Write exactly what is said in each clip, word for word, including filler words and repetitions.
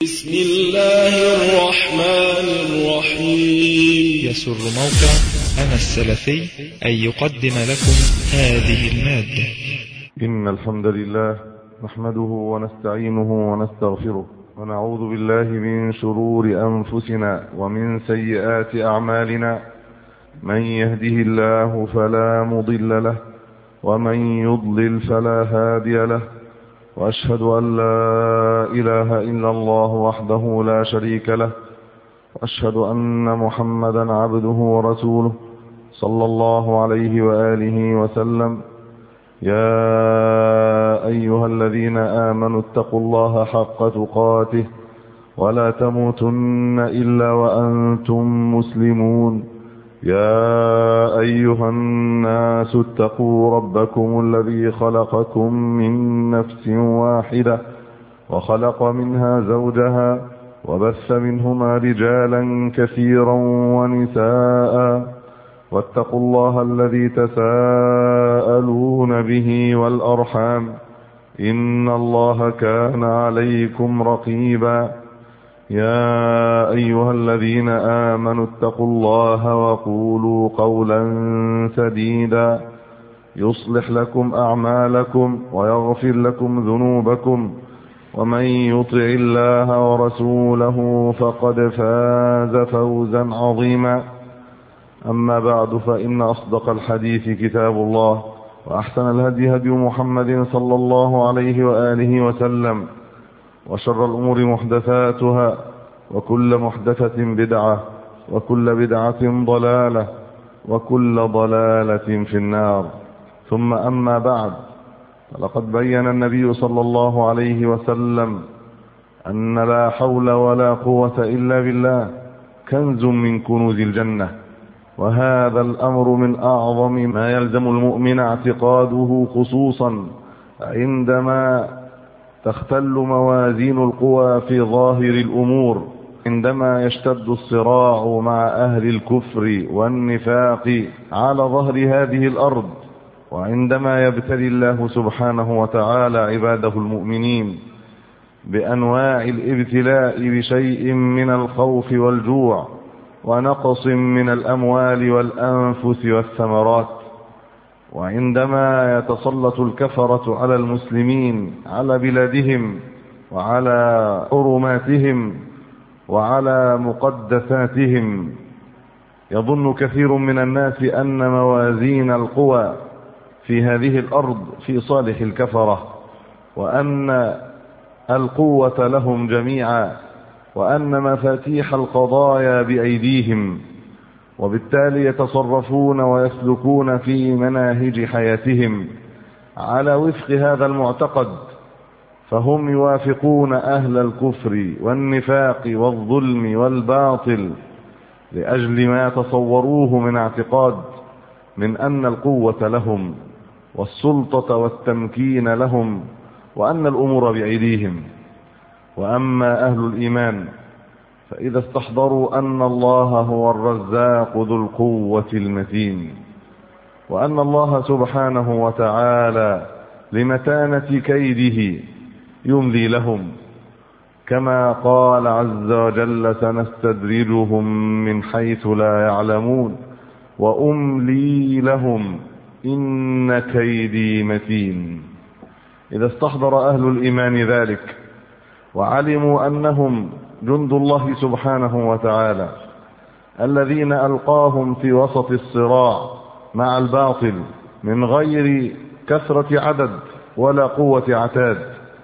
بسم الله الرحمن الرحيم. يسر موقع أنا السلفي أن يقدم لكم هذه المادة. إن الحمد لله نحمده ونستعينه ونستغفره ونعوذ بالله من شرور أنفسنا ومن سيئات أعمالنا. من يهده الله فلا مضل له ومن يضلل فلا هادي له، وأشهد أن لا إله إلا الله وحده لا شريك له، وأشهد أن محمدا عبده ورسوله صلى الله عليه وآله وسلم. يا أيها الذين آمنوا اتقوا الله حق تقاته ولا تموتن إلا وأنتم مسلمون. يا أيها الناس اتقوا ربكم الذي خلقكم من نفس واحدة وخلق منها زوجها وبث منهما رجالا كثيرا ونساء، واتقوا الله الذي تساءلون به والأرحام إن الله كان عليكم رقيبا. يا أيها الذين آمنوا اتقوا الله وقولوا قولا سديدا يصلح لكم أعمالكم ويغفر لكم ذنوبكم، ومن يطع الله ورسوله فقد فاز فوزا عظيما. أما بعد، فإن أصدق الحديث كتاب الله، وأحسن الهدي هدي محمد صلى الله عليه وآله وسلم، وشر الأمور محدثاتها، وكل محدثة بدعة، وكل بدعة ضلالة، وكل ضلالة في النار. ثم أما بعد، فلقد بين النبي صلى الله عليه وسلم أن لا حول ولا قوة إلا بالله كنز من كنوز الجنة، وهذا الأمر من أعظم ما يلزم المؤمن اعتقاده، خصوصا عندما تختل موازين القوى في ظاهر الأمور، عندما يشتد الصراع مع أهل الكفر والنفاق على ظهر هذه الأرض، وعندما يبتلي الله سبحانه وتعالى عباده المؤمنين بأنواع الابتلاء بشيء من الخوف والجوع ونقص من الأموال والأنفس والثمرات، وعندما يتسلط الكفرة على المسلمين على بلادهم وعلى حرماتهم وعلى مقدساتهم، يظن كثير من الناس أن موازين القوى في هذه الأرض في صالح الكفرة، وأن القوة لهم جميعا، وأن مفاتيح القضايا بأيديهم، وبالتالي يتصرفون ويسلكون في مناهج حياتهم على وفق هذا المعتقد، فهم يوافقون أهل الكفر والنفاق والظلم والباطل لأجل ما تصوروه من اعتقاد من أن القوة لهم والسلطة والتمكين لهم، وأن الأمور بأيديهم. وأما أهل الإيمان فإذا استحضروا أن الله هو الرزاق ذو القوة المتين، وأن الله سبحانه وتعالى لمتانة كيده يملي لهم، كما قال عز وجل: سنستدرجهم من حيث لا يعلمون وأملي لهم إن كيدي متين. إذا استحضر أهل الإيمان ذلك وعلموا أنهم جند الله سبحانه وتعالى الذين ألقاهم في وسط الصراع مع الباطل من غير كثرة عدد ولا قوة عتاد،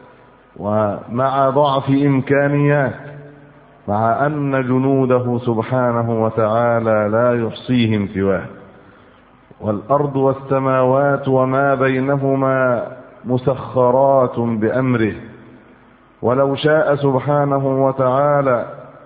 ومع ضعف إمكانيات، مع أن جنوده سبحانه وتعالى لا يحصيهم سواه، والأرض والسماوات وما بينهما مسخرات بأمره، ولو شاء سبحانه وتعالى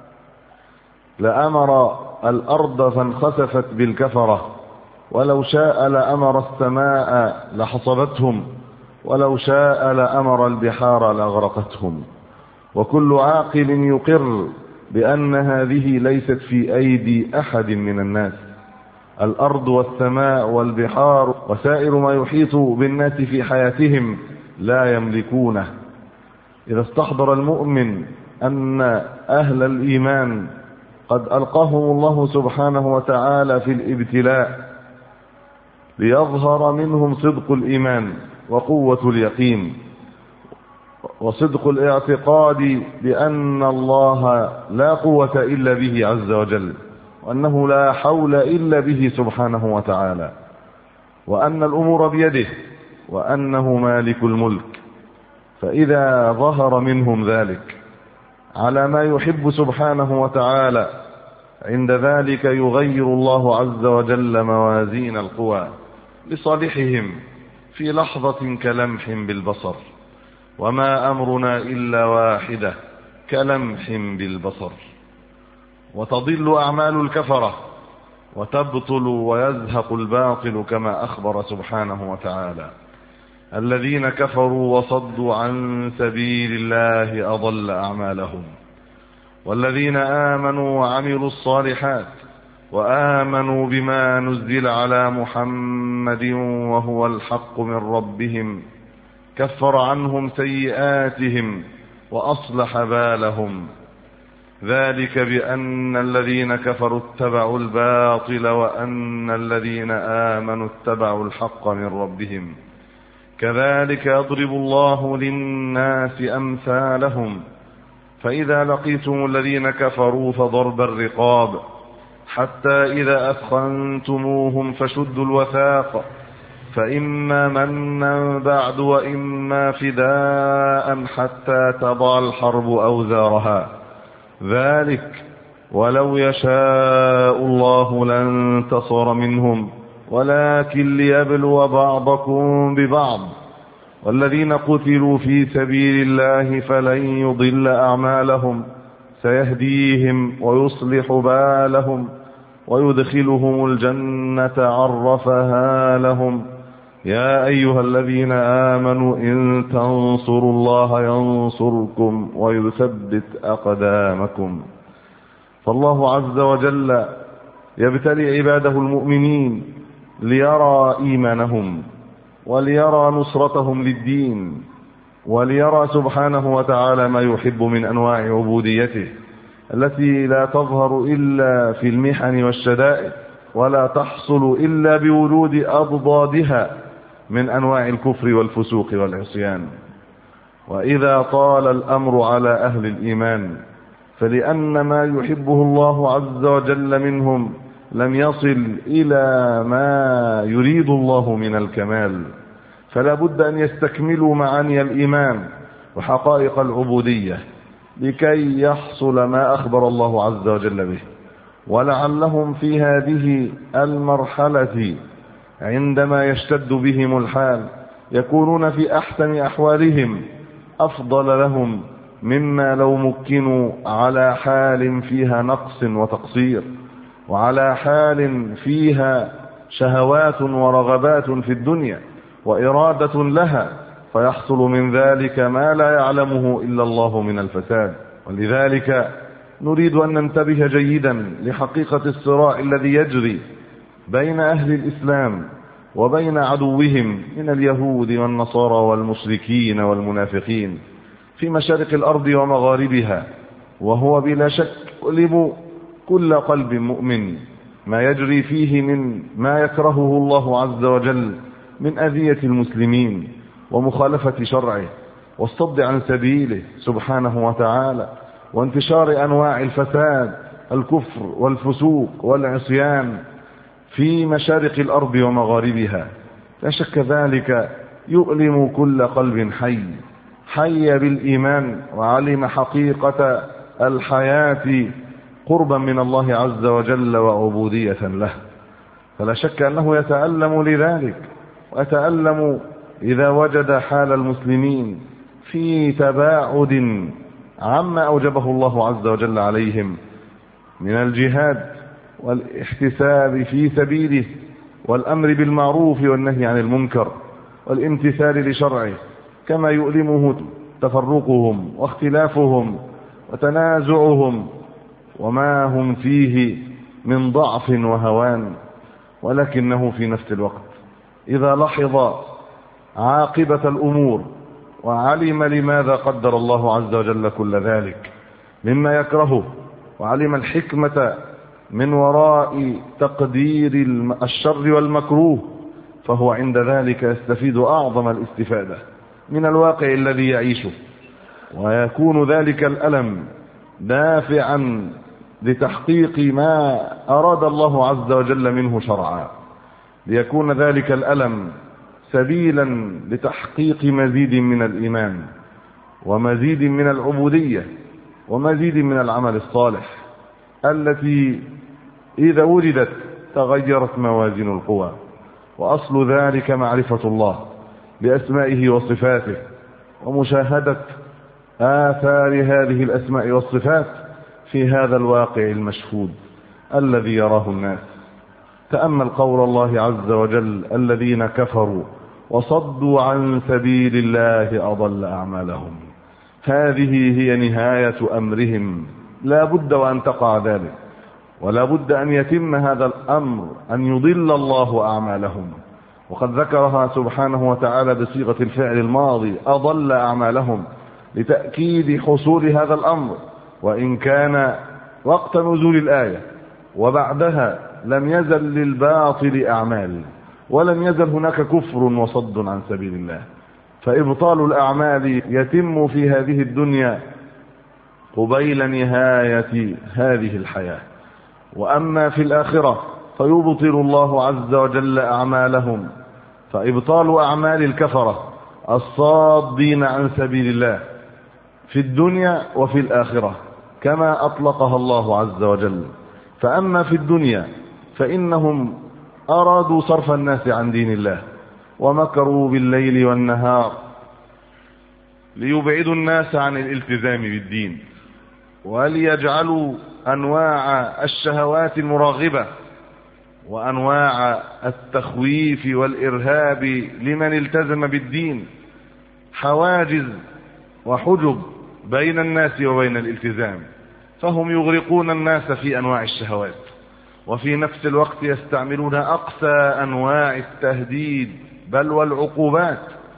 لأمر الأرض فانخسفت بالكفرة، ولو شاء لأمر السماء لحصبتهم، ولو شاء لأمر البحار لأغرقتهم. وكل عاقل يقر بأن هذه ليست في أيدي أحد من الناس. الأرض والسماء والبحار وسائر ما يحيط بالناس في حياتهم لا يملكونه. إذا استحضر المؤمن أن أهل الإيمان قد ألقاهم الله سبحانه وتعالى في الابتلاء ليظهر منهم صدق الإيمان وقوة اليقين وصدق الاعتقاد بأن الله لا قوة إلا به عز وجل، وأنه لا حول إلا به سبحانه وتعالى، وأن الأمور بيده، وأنه مالك الملك. فإذا ظهر منهم ذلك على ما يحب سبحانه وتعالى، عند ذلك يغير الله عز وجل موازين القوى لصالحهم في لحظة كلمح بالبصر، وما أمرنا إلا واحدة كلمح بالبصر. وتضل أعمال الكفرة وتبطل ويزهق الباطل كما أخبر سبحانه وتعالى: الذين كفروا وصدوا عن سبيل الله أضل أعمالهم، والذين آمنوا وعملوا الصالحات وآمنوا بما نزل على محمد وهو الحق من ربهم كفر عنهم سيئاتهم وأصلح بالهم، ذلك بأن الذين كفروا اتبعوا الباطل وأن الذين آمنوا اتبعوا الحق من ربهم، كذلك يضرب الله للناس أمثالهم، فإذا لقيتم الذين كفروا فضرب الرقاب حتى إذا أثخنتموهم فشدوا الوثاق، فإما منا بعد وإما فداء حتى تضع الحرب أوزارها، ذلك ولو يشاء الله لانتصر منهم ولكن ليبلو بعضكم ببعض، والذين قتلوا في سبيل الله فلن يضل أعمالهم سيهديهم ويصلح بالهم ويدخلهم الجنة عرفها لهم. يا أيها الذين آمنوا إن تنصروا الله ينصركم ويثبت أقدامكم. فالله عز وجل يبتلي عباده المؤمنين ليرى إيمانهم وليرى نصرتهم للدين، وليرى سبحانه وتعالى ما يحب من أنواع عبوديته التي لا تظهر إلا في المحن والشدائد، ولا تحصل إلا بوجود أضدادها من أنواع الكفر والفسوق والعصيان. وإذا طال الأمر على أهل الإيمان فلأن ما يحبه الله عز وجل منهم لم يصل إلى ما يريد الله من الكمال، فلا بد أن يستكملوا معاني الإيمان وحقائق العبودية لكي يحصل ما أخبر الله عز وجل به. ولعلهم في هذه المرحلة عندما يشتد بهم الحال يكونون في أحسن أحوالهم أفضل لهم مما لو مكنوا على حال فيها نقص وتقصير، وعلى حال فيها شهوات ورغبات في الدنيا وإرادة لها، فيحصل من ذلك ما لا يعلمه إلا الله من الفساد. ولذلك نريد أن ننتبه جيدا لحقيقة الصراع الذي يجري بين أهل الإسلام وبين عدوهم من اليهود والنصارى والمشركين والمنافقين في مشارق الأرض ومغاربها، وهو بلا شك يؤلم كل قلب مؤمن ما يجري فيه من ما يكرهه الله عز وجل من أذية المسلمين ومخالفة شرعه والصد عن سبيله سبحانه وتعالى، وانتشار أنواع الفساد الكفر والفسوق والعصيان في مشارق الأرض ومغاربها. لا شك ذلك يؤلم كل قلب حي حي بالإيمان وعلم حقيقة الحياة قربا من الله عز وجل وعبودية له، فلا شك أنه يتألم لذلك، ويتألم إذا وجد حال المسلمين في تباعد عما أوجبه الله عز وجل عليهم من الجهاد والاحتساب في سبيله والأمر بالمعروف والنهي عن المنكر والامتثال لشرعه، كما يؤلمه تفرقهم واختلافهم وتنازعهم وما هم فيه من ضعف وهوان. ولكنه في نفس الوقت إذا لحظ عاقبة الأمور وعلم لماذا قدر الله عز وجل كل ذلك مما يكرهه، وعلم الحكمة من وراء تقدير الشر والمكروه، فهو عند ذلك يستفيد أعظم الاستفادة من الواقع الذي يعيشه، ويكون ذلك الألم دافعا لتحقيق ما أراد الله عز وجل منه شرعا، ليكون ذلك الألم سبيلا لتحقيق مزيد من الإيمان ومزيد من العبودية ومزيد من العمل الصالح، التي إذا وجدت تغيرت موازين القوى. وأصل ذلك معرفة الله بأسمائه وصفاته، ومشاهدة آثار هذه الأسماء والصفات في هذا الواقع المشهود الذي يراه الناس. تأمل قول الله عز وجل: الذين كفروا وصدوا عن سبيل الله أضل أعمالهم. هذه هي نهاية أمرهم، لا بد وأن تقع ذلك، ولا بد أن يتم هذا الأمر، أن يضل الله أعمالهم. وقد ذكرها سبحانه وتعالى بصيغة الفعل الماضي: أضل أعمالهم، لتأكيد حصول هذا الأمر، وإن كان وقت نزول الآية وبعدها لم يزل للباطل أعمال، ولم يزل هناك كفر وصد عن سبيل الله. فإبطال الأعمال يتم في هذه الدنيا قبيل نهاية هذه الحياة، وأما في الآخرة فيبطل الله عز وجل أعمالهم. فإبطال أعمال الكفرة الصادين عن سبيل الله في الدنيا وفي الآخرة كما أطلقها الله عز وجل. فأما في الدنيا فإنهم أرادوا صرف الناس عن دين الله، ومكروا بالليل والنهار ليبعدوا الناس عن الالتزام بالدين، وليجعلوا أنواع الشهوات المراغبة وأنواع التخويف والإرهاب لمن التزم بالدين حواجز وحجب بين الناس وبين الالتزام، فهم يغرقون الناس في أنواع الشهوات، وفي نفس الوقت يستعملون أقسى أنواع التهديد بل والعقوبات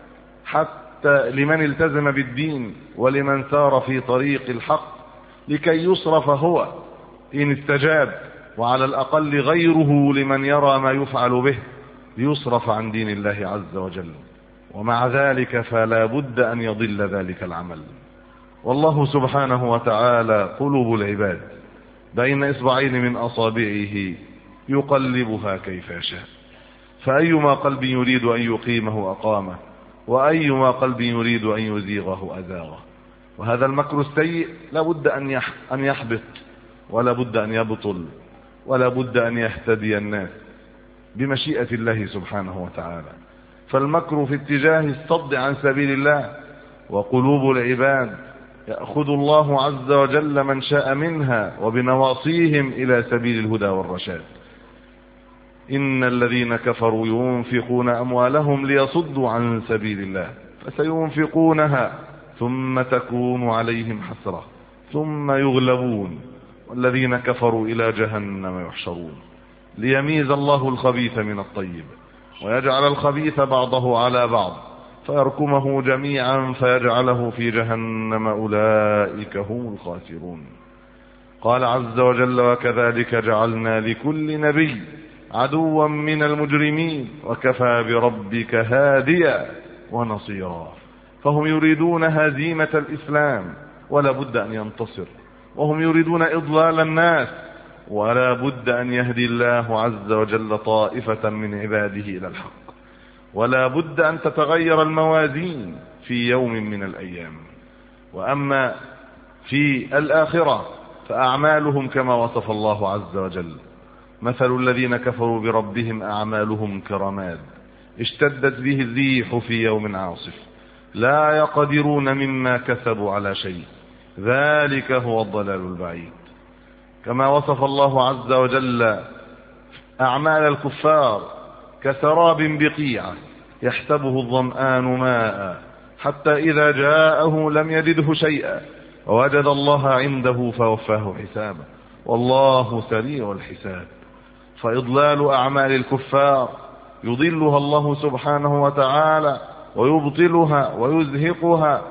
حتى لمن التزم بالدين ولمن سار في طريق الحق، لكي يصرف هو إن استجاب، وعلى الأقل غيره لمن يرى ما يفعل به ليصرف عن دين الله عز وجل. ومع ذلك فلا بد أن يضل ذلك العمل. والله سبحانه وتعالى قلوب العباد بين إصبعين من أصابعه يقلبها كيف يشاء، فأيما قلب يريد أن يقيمه أقامه، وأيما قلب يريد أن يزيغه أزاغه. وهذا المكر السيء لا بد أن يحبط، ولا بد أن يبطل، ولا بد أن يهتدي الناس بمشيئة الله سبحانه وتعالى. فالمكر في اتجاه الصد عن سبيل الله، وقلوب العباد يأخذ الله عز وجل من شاء منها وبنواصيهم إلى سبيل الهدى والرشاد. إن الذين كفروا ينفقون أموالهم ليصدوا عن سبيل الله فسينفقونها ثم تكون عليهم حسرة ثم يغلبون والذين كفروا إلى جهنم يحشرون، ليميز الله الخبيث من الطيب ويجعل الخبيث بعضه على بعض فيركمه جميعا فيجعله في جهنم، أولئك هم الخاسرون. قال عز وجل: وكذلك جعلنا لكل نبي عدوا من المجرمين وكفى بربك هاديا ونصيرا. فهم يريدون هزيمة الإسلام ولا بد أن ينتصر، وهم يريدون إضلال الناس ولا بد أن يهدي الله عز وجل طائفة من عباده إلى الحق، ولا بد أن تتغير الموازين في يوم من الأيام. وأما في الآخرة فأعمالهم كما وصف الله عز وجل: مثل الذين كفروا بربهم أعمالهم كرماد اشتدت به الريح في يوم عاصف لا يقدرون مما كسبوا على شيء ذلك هو الضلال البعيد. كما وصف الله عز وجل أعمال الكفار كسراب بقيعة يحسبه الظمآن ماء حتى إذا جاءه لم يجده شيئا ووجد الله عنده فوفاه حسابه والله سريع الحساب. فإضلال أعمال الكفار يضلها الله سبحانه وتعالى ويبطلها ويزهقها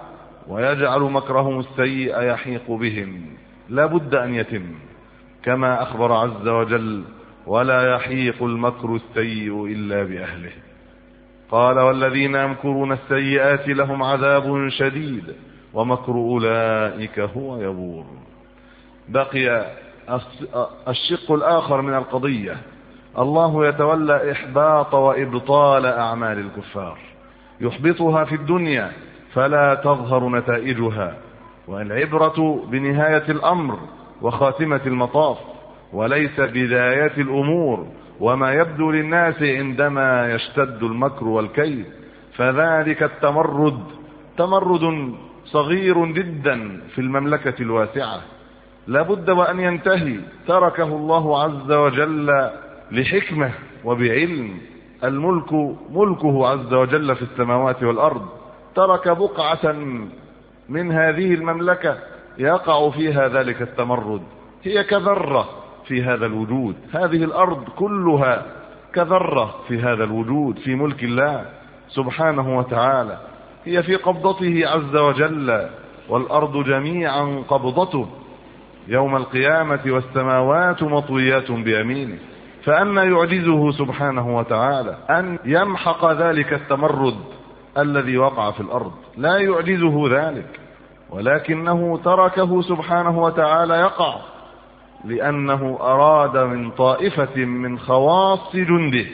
ويجعل مكرهم السيء يحيق بهم. لا بد أن يتم كما أخبر عز وجل: ولا يحيق المكر السيء إلا بأهله. قال: والذين يمكرون السيئات لهم عذاب شديد ومكر أولئك هو يبور. بقي الشق الآخر من القضية: الله يتولى إحباط وإبطال أعمال الكفار، يحبطها في الدنيا فلا تظهر نتائجها، والعبرة بنهاية الأمر وخاتمة المطاف وليس بداية الأمور وما يبدو للناس عندما يشتد المكر والكيد. فذلك التمرد تمرد صغير جدا في المملكة الواسعة، لابد وأن ينتهي. تركه الله عز وجل لحكمة وبعلم. الملك ملكه عز وجل في السماوات والأرض، ترك بقعة من هذه المملكة يقع فيها ذلك التمرد، هي كذرة في هذا الوجود. هذه الأرض كلها كذرة في هذا الوجود في ملك الله سبحانه وتعالى، هي في قبضته عز وجل، والأرض جميعا قبضته يوم القيامة، والسماوات مطويات بيمينه. فأما يعجزه سبحانه وتعالى أن يمحق ذلك التمرد الذي وقع في الأرض؟ لا يعجزه ذلك، ولكنه تركه سبحانه وتعالى يقع لأنه أراد من طائفة من خواص جنده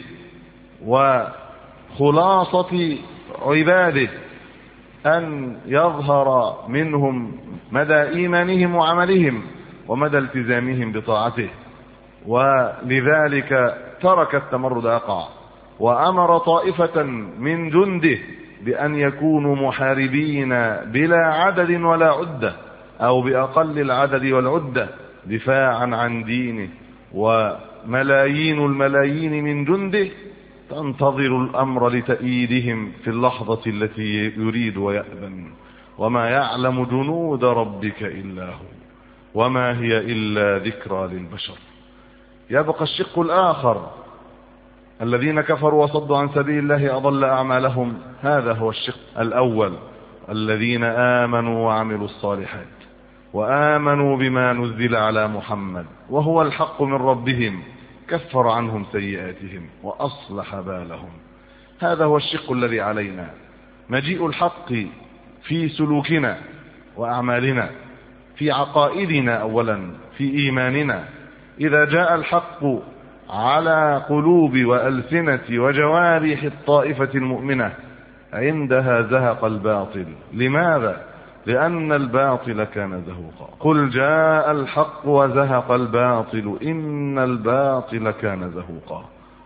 وخلاصة عباده أن يظهر منهم مدى إيمانهم وعملهم ومدى التزامهم بطاعته، ولذلك ترك التمرد يقع، وأمر طائفة من جنده بأن يكونوا محاربين بلا عدد ولا عدة، أو بأقل العدد والعدة، دفاعا عن دينه. وملايين الملايين من جنده تنتظر الأمر لتأييدهم في اللحظة التي يريد ويأذن. وما يعلم جنود ربك إلا هو وما هي إلا ذكرى للبشر. يبقى الشق الآخر: الذين كفروا وصدوا عن سبيل الله أضل أعمالهم. هذا هو الشق الأول: الذين آمنوا وعملوا الصالحات وآمنوا بما نزل على محمد وهو الحق من ربهم كفر عنهم سيئاتهم وأصلح بالهم. هذا هو الشق الذي علينا: مجيء الحق في سلوكنا وأعمالنا، في عقائدنا أولا، في إيماننا. إذا جاء الحق على قلوب وألسنة وجوارح الطائفة المؤمنة عندها زهق الباطل. لماذا؟ لأن الباطل كان زهوقا. قل جاء الحق وزهق الباطل إن الباطل كان زهوقا.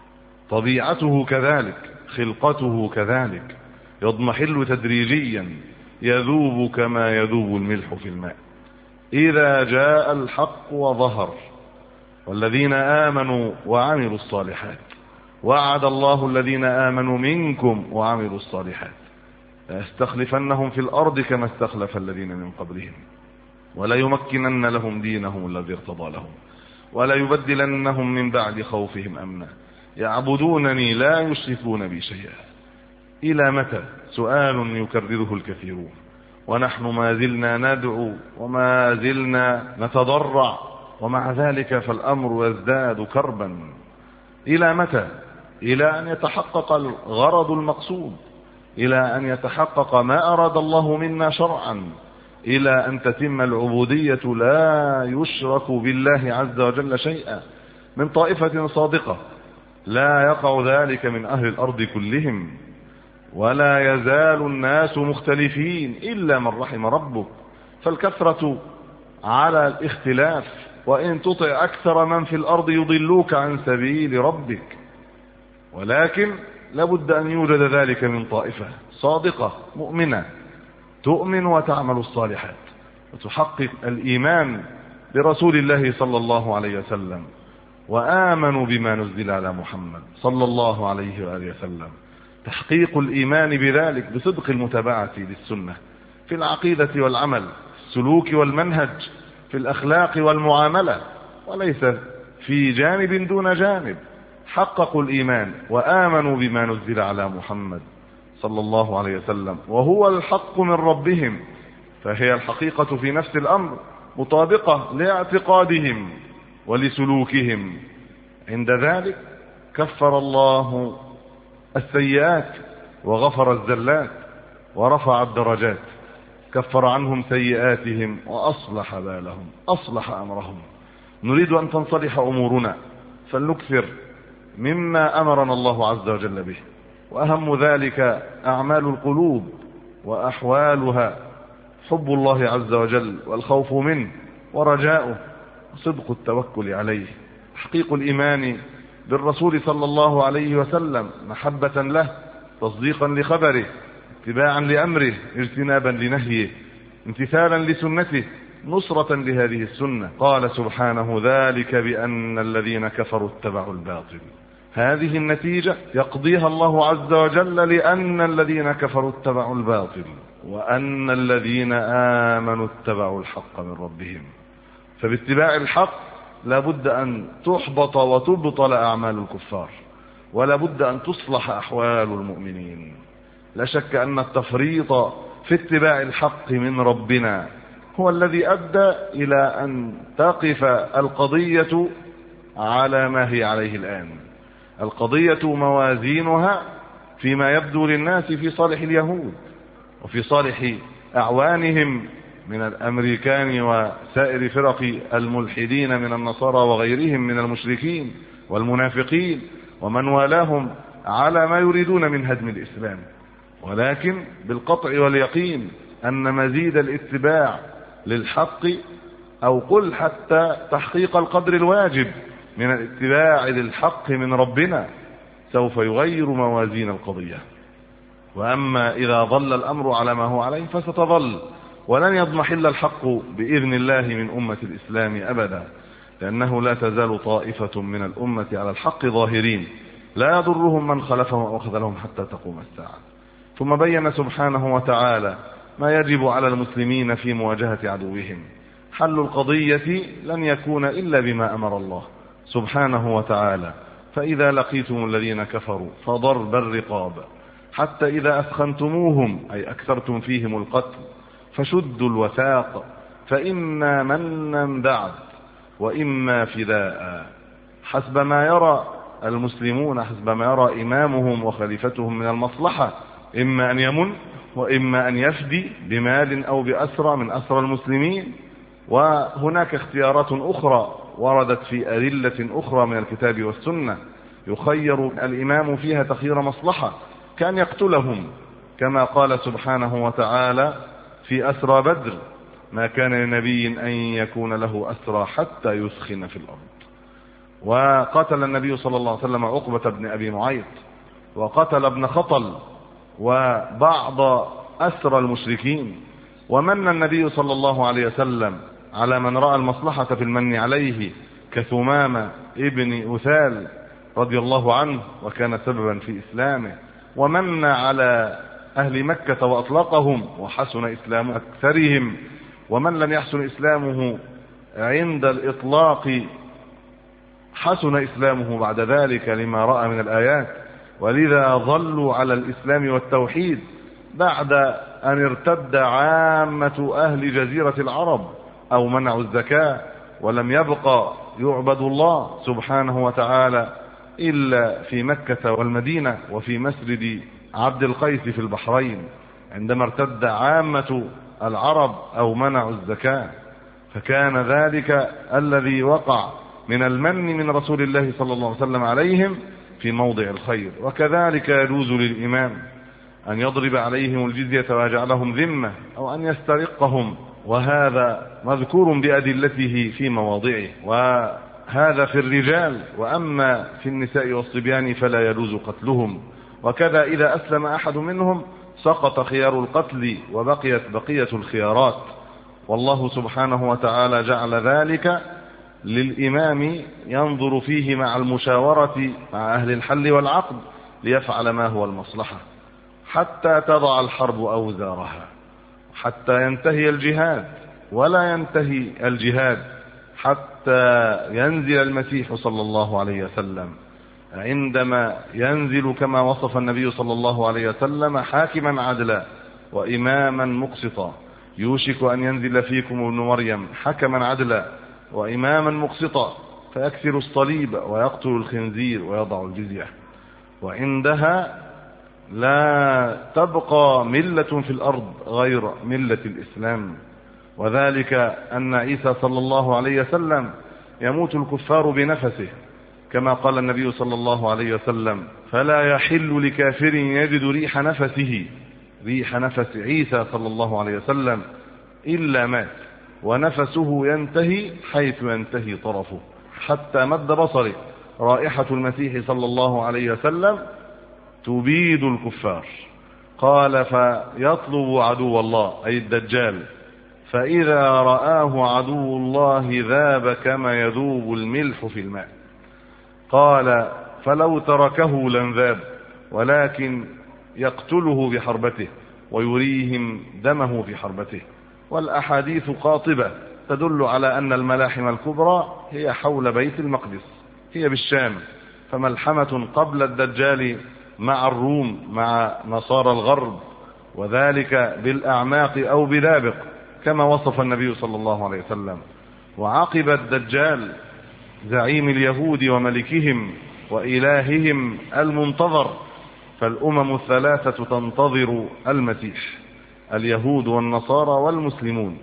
طبيعته كذلك، خلقته كذلك، يضمحل تدريجيا، يذوب كما يذوب الملح في الماء. إذا جاء الحق وظهر: والذين آمنوا وعملوا الصالحات وعد الله الذين آمنوا منكم وعملوا الصالحات ليستخلفنهم في الأرض كما استخلف الذين من قبلهم وليمكنن لهم دينهم الذي ارتضى لهم وليبدلنهم من بعد خوفهم أمنا يعبدونني لا يشركون بي شيئا. إلى متى؟ سؤال يكرره الكثيرون، ونحن ما زلنا ندعو وما زلنا نتضرع، ومع ذلك فالأمر يزداد كربا. إلى متى؟ إلى أن يتحقق الغرض المقصود، إلى أن يتحقق ما أراد الله منا شرعا، إلى أن تتم العبودية لا يشرك بالله عز وجل شيئا من طائفة صادقة. لا يقع ذلك من أهل الأرض كلهم، ولا يزال الناس مختلفين إلا من رحم ربك. فالكثرة على الاختلاف، وإن تطع أكثر من في الأرض يضلوك عن سبيل ربك. ولكن لابد أن يوجد ذلك من طائفة صادقة مؤمنة تؤمن وتعمل الصالحات وتحقق الإيمان برسول الله صلى الله عليه وسلم، وآمنوا بما نزل على محمد صلى الله عليه وآله وسلم. تحقيق الإيمان بذلك بصدق المتابعة للسنة في العقيدة والعمل، في السلوك والمنهج، في الأخلاق والمعاملة، وليس في جانب دون جانب. حققوا الإيمان وآمنوا بما نزل على محمد صلى الله عليه وسلم وهو الحق من ربهم فهي الحقيقة في نفس الأمر مطابقة لاعتقادهم ولسلوكهم. عند ذلك كفر الله السيئات وغفر الزلات ورفع الدرجات، كفر عنهم سيئاتهم وأصلح بالهم، أصلح أمرهم. نريد أن تنصلح أمورنا فلنكثر مما أمرنا الله عز وجل به، وأهم ذلك أعمال القلوب وأحوالها، حب الله عز وجل والخوف منه ورجاؤه وصدق التوكل عليه، تحقيق الإيمان بالرسول صلى الله عليه وسلم محبة له، تصديقا لخبره، اتباعا لأمره، اجتنابا لنهيه، امتثالا لسنته، نصرة لهذه السنة. قال سبحانه: ذلك بأن الذين كفروا اتبعوا الباطل. هذه النتيجة يقضيها الله عز وجل لأن الذين كفروا اتبعوا الباطل وأن الذين آمنوا اتبعوا الحق من ربهم. فباتباع الحق لا بد أن تحبط وتبطل أعمال الكفار، ولا بد أن تصلح أحوال المؤمنين. لا شك أن التفريط في اتباع الحق من ربنا هو الذي أدى إلى أن تقف القضية على ما هي عليه الآن. القضية موازينها فيما يبدو للناس في صالح اليهود وفي صالح أعوانهم من الأمريكان وسائر فرق الملحدين من النصارى وغيرهم من المشركين والمنافقين ومن والاهم على ما يريدون من هدم الإسلام. ولكن بالقطع واليقين أن مزيد الاتباع للحق، أو قل حتى تحقيق القدر الواجب من الاتباع للحق من ربنا، سوف يغير موازين القضية. وأما إذا ظل الأمر على ما هو عليه فستظل، ولن يضمحل الحق بإذن الله من أمة الإسلام أبدا، لأنه لا تزال طائفة من الأمة على الحق ظاهرين لا يضرهم من خلفهم أو خذلهم حتى تقوم الساعة. ثم بين سبحانه وتعالى ما يجب على المسلمين في مواجهة عدوهم. حل القضية لن يكون إلا بما أمر الله سبحانه وتعالى: فإذا لقيتم الذين كفروا فضرب الرقاب حتى إذا أثخنتموهم، أي أكثرتم فيهم القتل، فشدوا الوثاق، فإما منا بعد وإما فداء، حسب ما يرى المسلمون، حسب ما يرى إمامهم وخليفتهم من المصلحة، إما أن يمن وإما أن يفدي بمال أو بأسرى من أسرى المسلمين. وهناك اختيارات أخرى وردت في أدلة أخرى من الكتاب والسنة، يخير الإمام فيها تخيير مصلحة، كان يقتلهم، كما قال سبحانه وتعالى في أسرى بدر: ما كان لنبي أن يكون له أسرى حتى يسخن في الأرض. وقتل النبي صلى الله عليه وسلم عقبة بن أبي معيط، وقتل ابن خطل وبعض أسرى المشركين. ومن النبي صلى الله عليه وسلم على من رأى المصلحة في المن عليه كثمامة ابن أثال رضي الله عنه وكان سببا في إسلامه، ومن على أهل مكة وأطلقهم وحسن إسلام أكثرهم، ومن لم يحسن إسلامه عند الإطلاق حسن إسلامه بعد ذلك لما رأى من الآيات. ولذا ظلوا على الإسلام والتوحيد بعد أن ارتد عامة أهل جزيرة العرب أو منعوا الزكاة، ولم يبقى يعبد الله سبحانه وتعالى إلا في مكة والمدينة وفي مسجد عبد القيس في البحرين، عندما ارتد عامة العرب أو منعوا الزكاة. فكان ذلك الذي وقع من المن من رسول الله صلى الله عليه وسلم عليهم في موضع الخير. وكذلك يجوز للإمام أن يضرب عليهم الجزية ويجعلهم ذمة، أو أن يسترقهم، وهذا مذكور بأدلته في مواضعه. وهذا في الرجال، وأما في النساء والصبيان فلا يجوز قتلهم. وكذا إذا أسلم أحد منهم سقط خيار القتل وبقيت بقية الخيارات. والله سبحانه وتعالى جعل ذلك للإمام ينظر فيه مع المشاورة مع أهل الحل والعقد ليفعل ما هو المصلحة، حتى تضع الحرب أوزارها، حتى ينتهي الجهاد. ولا ينتهي الجهاد حتى ينزل المسيح صلى الله عليه وسلم، عندما ينزل كما وصف النبي صلى الله عليه وسلم حاكما عدلا وإماما مقسطا. يوشك أن ينزل فيكم ابن مريم حكما عدلا وإماما مقسطا فيكسر الصليب ويقتل الخنزير ويضع الجزية، وعندها لا تبقى ملة في الأرض غير ملة الإسلام. وذلك أن عيسى صلى الله عليه وسلم يموت الكفار بنفسه، كما قال النبي صلى الله عليه وسلم: فلا يحل لكافر يجد ريح نفسه، ريح نفس عيسى صلى الله عليه وسلم، إلا مات، ونفسه ينتهي حيث ينتهي طرفه، حتى مد بصره رائحة المسيح صلى الله عليه وسلم تبيد الكفار. قال: فيطلب عدو الله أي الدجال، فإذا رآه عدو الله ذاب كما يذوب الملح في الماء. قال: فلو تركه لانذاب، ولكن يقتله بحربته ويريهم دمه في حربته. والأحاديث قاطبة تدل على أن الملاحم الكبرى هي حول بيت المقدس، هي بالشام، فملحمة قبل الدجال مع الروم مع نصارى الغرب، وذلك بالأعماق أو بلابق كما وصف النبي صلى الله عليه وسلم. وعقب الدجال زعيم اليهود وملكهم وإلههم المنتظر، فالأمم الثلاثة تنتظر المسيح، اليهود والنصارى والمسلمون.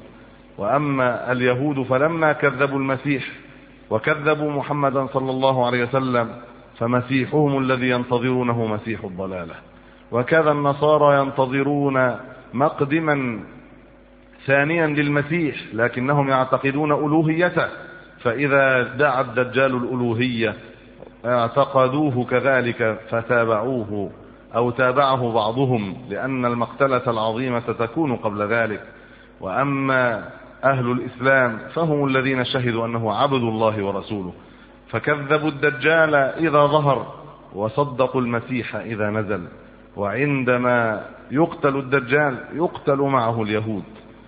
وأما اليهود فلما كذبوا المسيح وكذبوا محمدا صلى الله عليه وسلم فمسيحهم الذي ينتظرونه مسيح الضلالة، وكذا النصارى ينتظرون مقدما ثانيا للمسيح، لكنهم يعتقدون ألوهيته، فإذا دعا الدجال الألوهية اعتقدوه كذلك فتابعوه أو تابعه بعضهم، لأن المقتلة العظيمة تكون قبل ذلك. وأما أهل الإسلام فهم الذين شهدوا أنه عبد الله ورسوله، فكذبوا الدجال إذا ظهر وصدقوا المسيح إذا نزل. وعندما يقتل الدجال يقتل معه اليهود.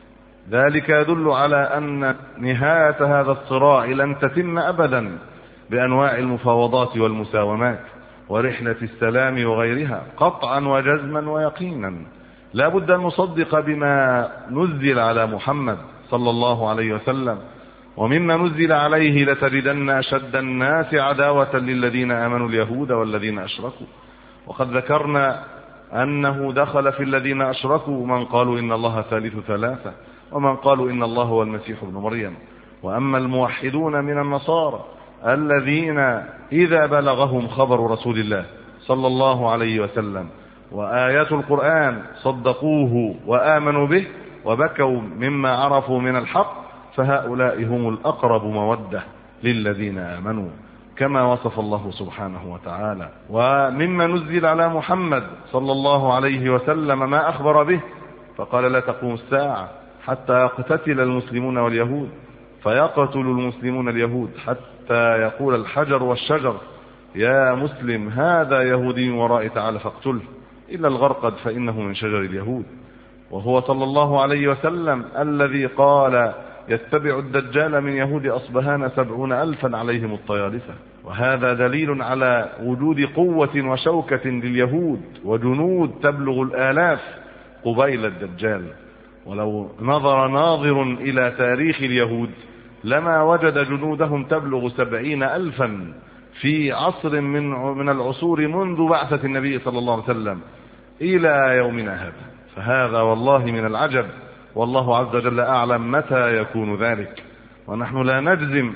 ذلك يدل على أن نهاية هذا الصراع لن تتم أبدا بأنواع المفاوضات والمساومات ورحلة السلام وغيرها، قطعا وجزما ويقينا. لا بد أن نصدق بما نزل على محمد صلى الله عليه وسلم. ومما نزل عليه لتجدن أشد الناس عداوة للذين آمنوا اليهود والذين أشركوا. وقد ذكرنا أنه دخل في الذين أشركوا من قالوا إن الله ثالث ثلاثة، ومن قالوا إن الله هو المسيح ابن مريم. وأما الموحدون من النصارى الذين إذا بلغهم خبر رسول الله صلى الله عليه وسلم وآيات القرآن صدقوه وآمنوا به وبكوا مما عرفوا من الحق، فهؤلاء هم الأقرب مودة للذين آمنوا، كما وصف الله سبحانه وتعالى. ومما نزل على محمد صلى الله عليه وسلم ما أخبر به، فقال: لا تقوم الساعة حتى يقتتل المسلمون واليهود، فيقتل المسلمون اليهود حتى يقول الحجر والشجر: يا مسلم هذا يهودي وراء تعالى فاقتله، إلا الغرقد فإنه من شجر اليهود. وهو صلى الله عليه وسلم الذي قال: يتبع الدجال من يهود أصبهان سبعون ألفا عليهم الطيالسة. وهذا دليل على وجود قوة وشوكة لليهود وجنود تبلغ الآلاف قبيل الدجال. ولو نظر ناظر إلى تاريخ اليهود لما وجد جنودهم تبلغ سبعين ألفا في عصر من من العصور منذ بعثة النبي صلى الله عليه وسلم إلى يومنا هذا. فهذا والله من العجب، والله عز وجل أعلم متى يكون ذلك. ونحن لا نجزم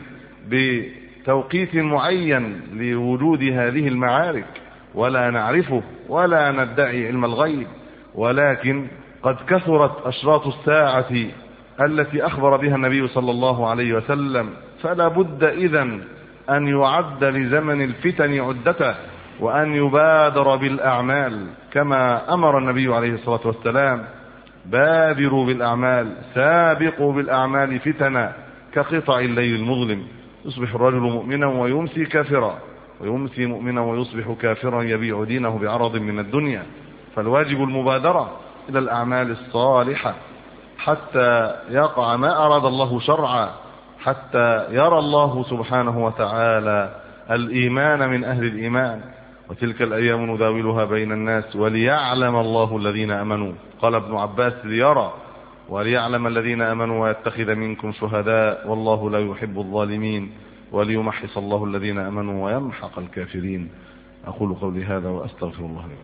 بتوقيت معين لوجود هذه المعارك ولا نعرفه ولا ندعي علم الغيب، ولكن قد كثرت أشراط الساعة التي أخبر بها النبي صلى الله عليه وسلم، فلا بد إذن أن يعد لزمن الفتن عدته، وأن يبادر بالأعمال كما أمر النبي عليه الصلاة والسلام: بادروا بالأعمال، سابقوا بالأعمال فتنا كقطع الليل المظلم، يصبح الرجل مؤمنا ويمسي كافرا، ويمسي مؤمنا ويصبح كافرا، يبيع دينه بعرض من الدنيا. فالواجب المبادرة إلى الأعمال الصالحة حتى يقع ما أراد الله شرعا، حتى يرى الله سبحانه وتعالى الإيمان من أهل الإيمان. وتلك الأيام نداولها بين الناس وليعلم الله الذين آمنوا. قال ابن عباس: ليرى وليعلم الذين آمنوا ويتخذ منكم شهداء والله لا يحب الظالمين وليمحص الله الذين آمنوا ويمحق الكافرين. أقول قولي هذا وأستغفر الله لي.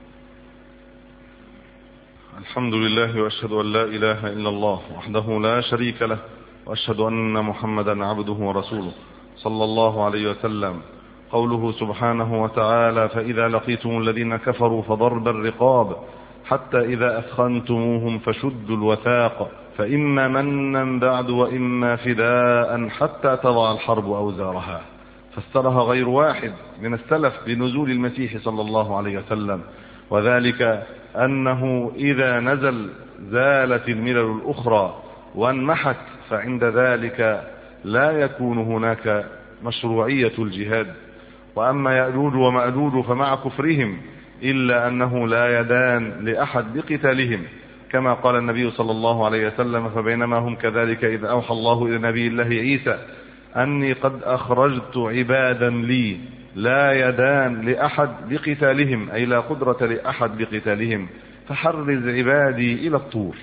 الحمد لله وأشهد أن لا إله إلا الله وحده لا شريك له وأشهد أن محمدا عبده ورسوله صلى الله عليه وسلم. قوله سبحانه وتعالى: فإذا لقيتم الذين كفروا فضرب الرقاب حتى إذا أثخنتموهم فشدوا الوثاق فإما منا بعد وإما فداء حتى تضع الحرب أوزارها. فسرها غير واحد من السلف بنزول المسيح صلى الله عليه وسلم، وذلك أنه إذا نزل زالت الملل الأخرى وانمحت، فعند ذلك لا يكون هناك مشروعية الجهاد. وأما يأجوج ومأجوج فمع كفرهم إلا أنه لا يدان لأحد بقتالهم، كما قال النبي صلى الله عليه وسلم: فبينما هم كذلك إذ أوحى الله إلى نبي الله عيسى أني قد أخرجت عبادا لي لا يدان لأحد بقتالهم، أي لا قدرة لأحد بقتالهم، فحرز عبادي إلى الطور.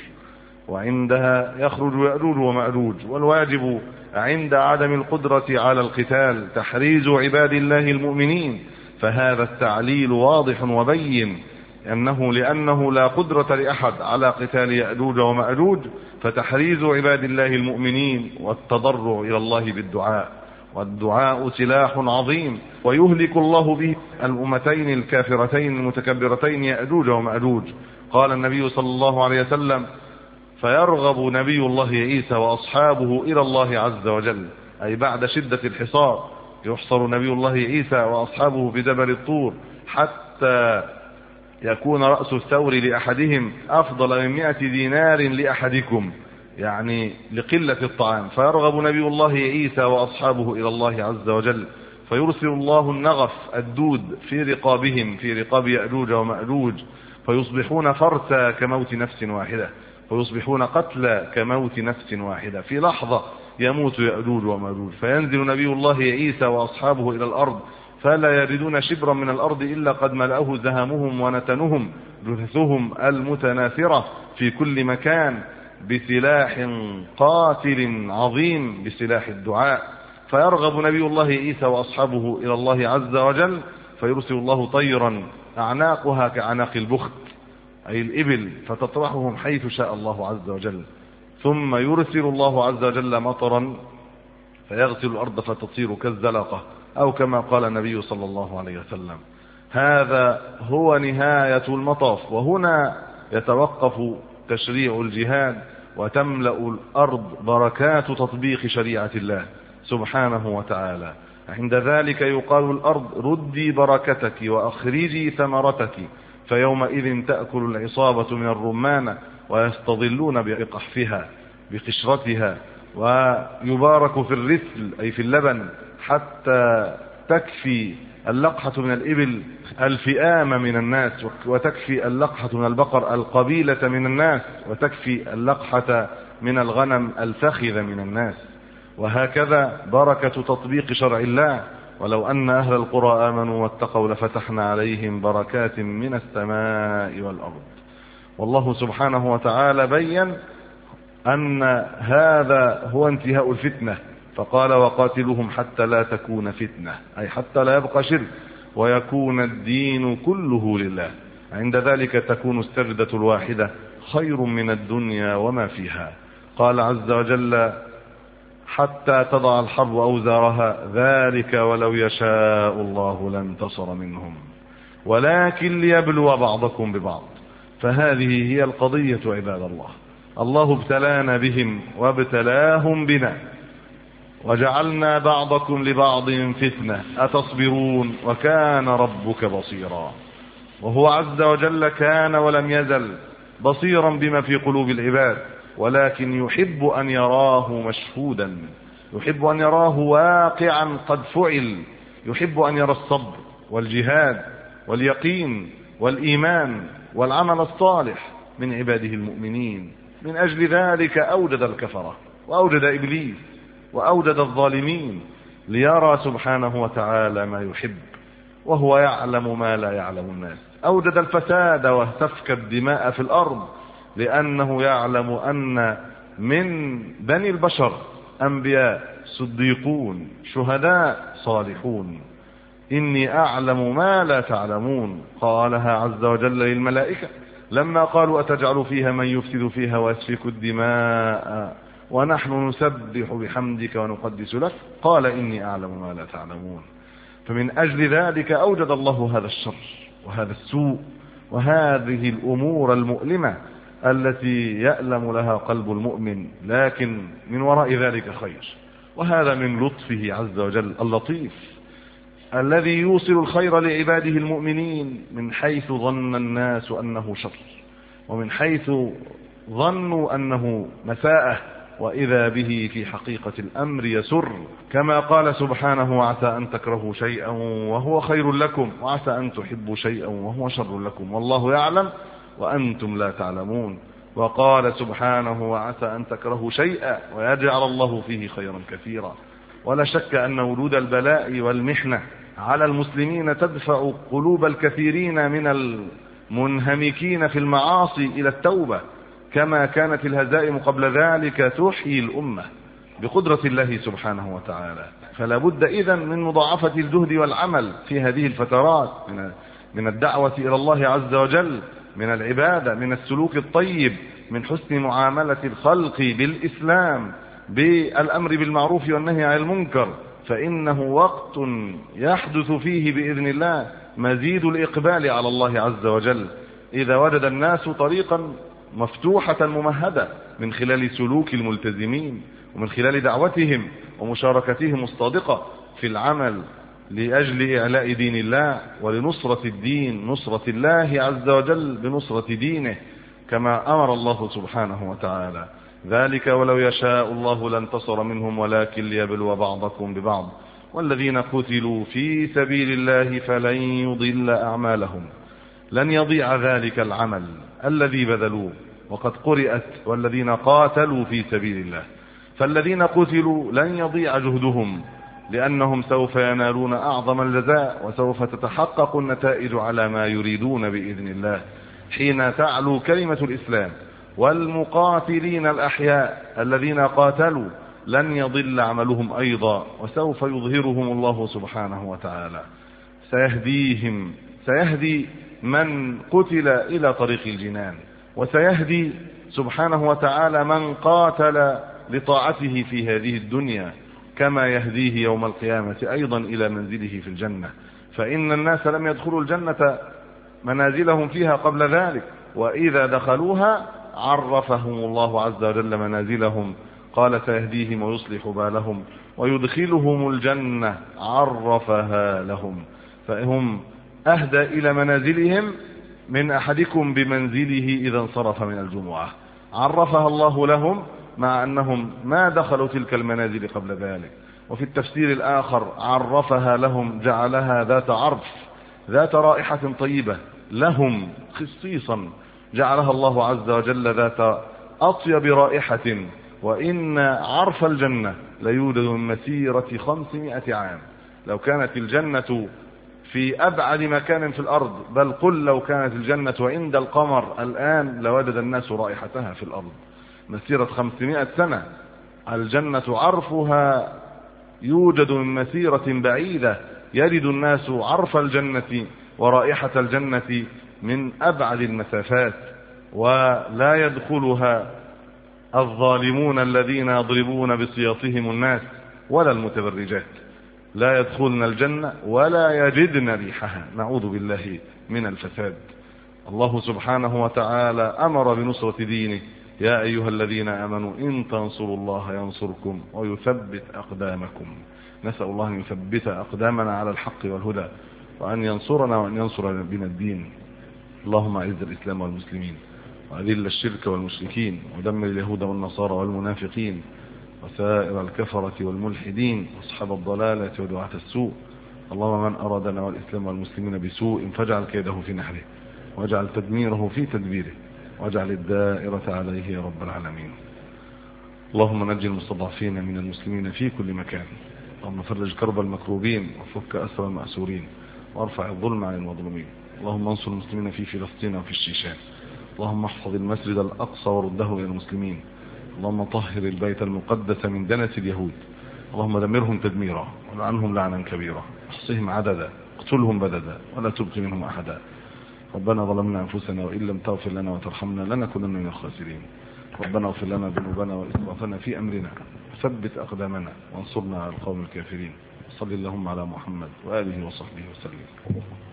وعندها يخرج يأجوج ومأجوج. والواجب عند عدم القدرة على القتال تحريز عباد الله المؤمنين، فهذا التعليل واضح وبين أنه لأنه لا قدرة لأحد على قتال يأجوج ومأجوج، فتحريز عباد الله المؤمنين والتضرع إلى الله بالدعاء، والدعاء سلاح عظيم ويهلك الله به الأمتين الكافرتين المتكبرتين يأجوج ومأجوج. قال النبي صلى الله عليه وسلم: فيرغب نبي الله عيسى وأصحابه إلى الله عز وجل، أي بعد شدة الحصار يحصر نبي الله عيسى وأصحابه في جبل الطور حتى يكون رأس الثور لأحدهم أفضل من مئة دينار لأحدكم، يعني لقلة الطعام. فيرغب نبي الله عيسى وأصحابه إلى الله عز وجل، فيرسل الله النغف الدود في رقابهم، في رقاب يأجوج ومأجوج، فيصبحون فرسا كموت نفس واحدة، ويصبحون قتلى كموت نفس واحدة. في لحظة يموت يأجوج ومأجوج، فينزل نبي الله عيسى وأصحابه إلى الأرض، فلا يجدون شبرا من الأرض إلا قد ملأه زهمهم ونتنهم، جثثهم المتناثرة في كل مكان، بسلاح قاتل عظيم، بسلاح الدعاء. فيرغب نبي الله عيسى وأصحابه إلى الله عز وجل، فيرسل الله طيرا أعناقها كأعناق البخت، أي الإبل، فتطرحهم حيث شاء الله عز وجل. ثم يرسل الله عز وجل مطرا فيغسل الأرض فتصير كالزلقة، أو كما قال النبي صلى الله عليه وسلم. هذا هو نهاية المطاف، وهنا يتوقف تشريع الجهاد، وتملأ الأرض بركات تطبيق شريعة الله سبحانه وتعالى. عند ذلك يقال الأرض: ردي بركتك وأخرجي ثمرتك، فيومئذ تأكل العصابة من الرمانة ويستظلون بقحفها بقشرتها، ويبارك في الرسل أي في اللبن، حتى تكفي اللقحة من الإبل الفئام من الناس، وتكفي اللقحة من البقر القبيلة من الناس، وتكفي اللقحة من الغنم الفخذ من الناس. وهكذا بركة تطبيق شرع الله: ولو أن أهل القرى آمنوا واتقوا لفتحنا عليهم بركات من السماء والأرض. والله سبحانه وتعالى بين أن هذا هو انتهاء الفتنة، فقال: وقاتلهم حتى لا تكون فتنة، أي حتى لا يبقى شرك ويكون الدين كله لله. عند ذلك تكون السجدة الواحدة خير من الدنيا وما فيها. قال عز وجل: حتى تضع الحرب أوزارها، ذلك ولو يشاء الله لانتصر منهم ولكن ليبلو بعضكم ببعض. فهذه هي القضية عباد الله. الله ابتلانا بهم وابتلاهم بنا، وجعلنا بعضكم لبعض فتنة أتصبرون وكان ربك بصيرا. وهو عز وجل كان ولم يزل بصيرا بما في قلوب العباد، ولكن يحب أن يراه مشهودا، يحب أن يراه واقعا قد فعل، يحب أن يرى الصبر والجهاد واليقين والإيمان والعمل الصالح من عباده المؤمنين. من أجل ذلك أوجد الكفرة وأوجد إبليس وأوجد الظالمين، ليرى سبحانه وتعالى ما يحب، وهو يعلم ما لا يعلم الناس. أوجد الفساد وسفك الدماء في الأرض، لأنه يعلم أن من بني البشر أنبياء صديقون شهداء صالحون. إني أعلم ما لا تعلمون قالها عز وجل للملائكة لما قالوا أتجعل فيها من يفسد فيها ويسفك الدماء ونحن نسبح بحمدك ونقدس لك قال إني أعلم ما لا تعلمون. فمن أجل ذلك أوجد الله هذا الشر وهذا السوء وهذه الأمور المؤلمة التي يألم لها قلب المؤمن، لكن من وراء ذلك خير. وهذا من لطفه عز وجل اللطيف الذي يوصل الخير لعباده المؤمنين من حيث ظن الناس أنه شر ومن حيث ظنوا أنه مساءة، وإذا به في حقيقة الأمر يسر، كما قال سبحانه وعسى أن تكرهوا شيئا وهو خير لكم وعسى أن تحبوا شيئا وهو شر لكم والله يعلم وأنتم لا تعلمون. وقال سبحانه وعسى أن تكرهوا شيئا ويجعل الله فيه خيرا كثيرا. ولا شك أن ورود البلاء والمحنة على المسلمين تدفع قلوب الكثيرين من المنهمكين في المعاصي إلى التوبة، كما كانت الهزائم قبل ذلك تحيي الأمة بقدرة الله سبحانه وتعالى. فلا بد إذن من مضاعفة الجهد والعمل في هذه الفترات من الدعوة إلى الله عز وجل، من العبادة، من السلوك الطيب، من حسن معاملة الخلق بالإسلام، بالأمر بالمعروف والنهي عن المنكر، فإنه وقت يحدث فيه بإذن الله مزيد الإقبال على الله عز وجل إذا وجد الناس طريقا مفتوحة ممهدة من خلال سلوك الملتزمين ومن خلال دعوتهم ومشاركتهم الصادقة في العمل لأجل إعلاء دين الله ولنصرة الدين، نصرة الله عز وجل بنصرة دينه كما أمر الله سبحانه وتعالى ذلك. ولو يشاء الله لانتصر منهم ولكن ليبلو بعضكم ببعض والذين قتلوا في سبيل الله فلن يضل أعمالهم. لن يضيع ذلك العمل الذي بذلوه، وقد قرأت والذين قاتلوا في سبيل الله، فالذين قتلوا لن يضيع جهدهم لأنهم سوف ينالون أعظم الجزاء وسوف تتحقق النتائج على ما يريدون بإذن الله حين تعلو كلمة الإسلام. والمقاتلين الأحياء الذين قاتلوا لن يضل عملهم أيضا وسوف يظهرهم الله سبحانه وتعالى. سيهديهم سيهدي من قتل إلى طريق الجنان، وسيهدي سبحانه وتعالى من قاتل لطاعته في هذه الدنيا، كما يهديه يوم القيامة أيضا إلى منزله في الجنة. فإن الناس لم يدخلوا الجنة منازلهم فيها قبل ذلك، وإذا دخلوها عرفهم الله عز وجل منازلهم، قال سيهديهم ويصلح بالهم ويدخلهم الجنة عرفها لهم. فهم أهدى إلى منازلهم من أحدكم بمنزله إذا انصرف من الجمعة، عرفها الله لهم مع أنهم ما دخلوا تلك المنازل قبل ذلك. وفي التفسير الآخر عرفها لهم جعلها ذات عرف ذات رائحة طيبة لهم خصيصا، جعلها الله عز وجل ذات أطيب رائحة. وإن عرف الجنة ليوجد من مسيرة خمسمائة عام. لو كانت الجنة في أبعد مكان في الأرض، بل قل لو كانت الجنة عند القمر الآن لوجد الناس رائحتها في الأرض. مسيرة خمسمائة سنة. الجنة عرفها يوجد من مسيرة بعيدة، يجد الناس عرف الجنة ورائحة الجنة من أبعد المسافات، ولا يدخلها الظالمون الذين يضربون بسياطهم الناس ولا المتبرجات، لا يدخلن الجنة ولا يجدن ريحها، نعوذ بالله من الفساد. الله سبحانه وتعالى أمر بنصرة دينه: يا أيها الذين آمنوا إن تنصروا الله ينصركم ويثبت أقدامكم. نسأل الله أن يثبت أقدامنا على الحق والهدى، وأن ينصرنا وأن ينصر بنا الدين. اللهم أعز الإسلام والمسلمين، وأذل الشرك والمشركين، ودمر اليهود والنصارى والمنافقين وسائر الكفرة والملحدين وأصحاب الضلالة ودعاة السوء. اللهم من أرادنا والإسلام والمسلمين بسوء فاجعل كيده في نحره، واجعل تدميره في تدبيره، واجعل الدائرة عليه يا رب العالمين. اللهم نجي المستضعفين من المسلمين في كل مكان. اللهم فرج كرب المكروبين وفك أسر المأسورين وارفع الظلم عن المظلومين. اللهم انصر المسلمين في فلسطين وفي الشيشان. اللهم احفظ المسجد الأقصى ورده إلى المسلمين. اللهم طهر البيت المقدس من دنس اليهود، اللهم دمرهم تدميرا ولعنهم لعنا كبيرا، احصهم عددا، اقتلهم بددا، ولا تبق منهم أحدا. ربنا ظلمنا أنفسنا وإن لم تغفر لنا وترحمنا لنكونن من الخاسرين. ربنا اغفر لنا ذنوبنا وإسرافنا في أمرنا، ثبت أقدامنا وانصرنا على القوم الكافرين. صل اللهم على محمد وآله وصحبه وسلم.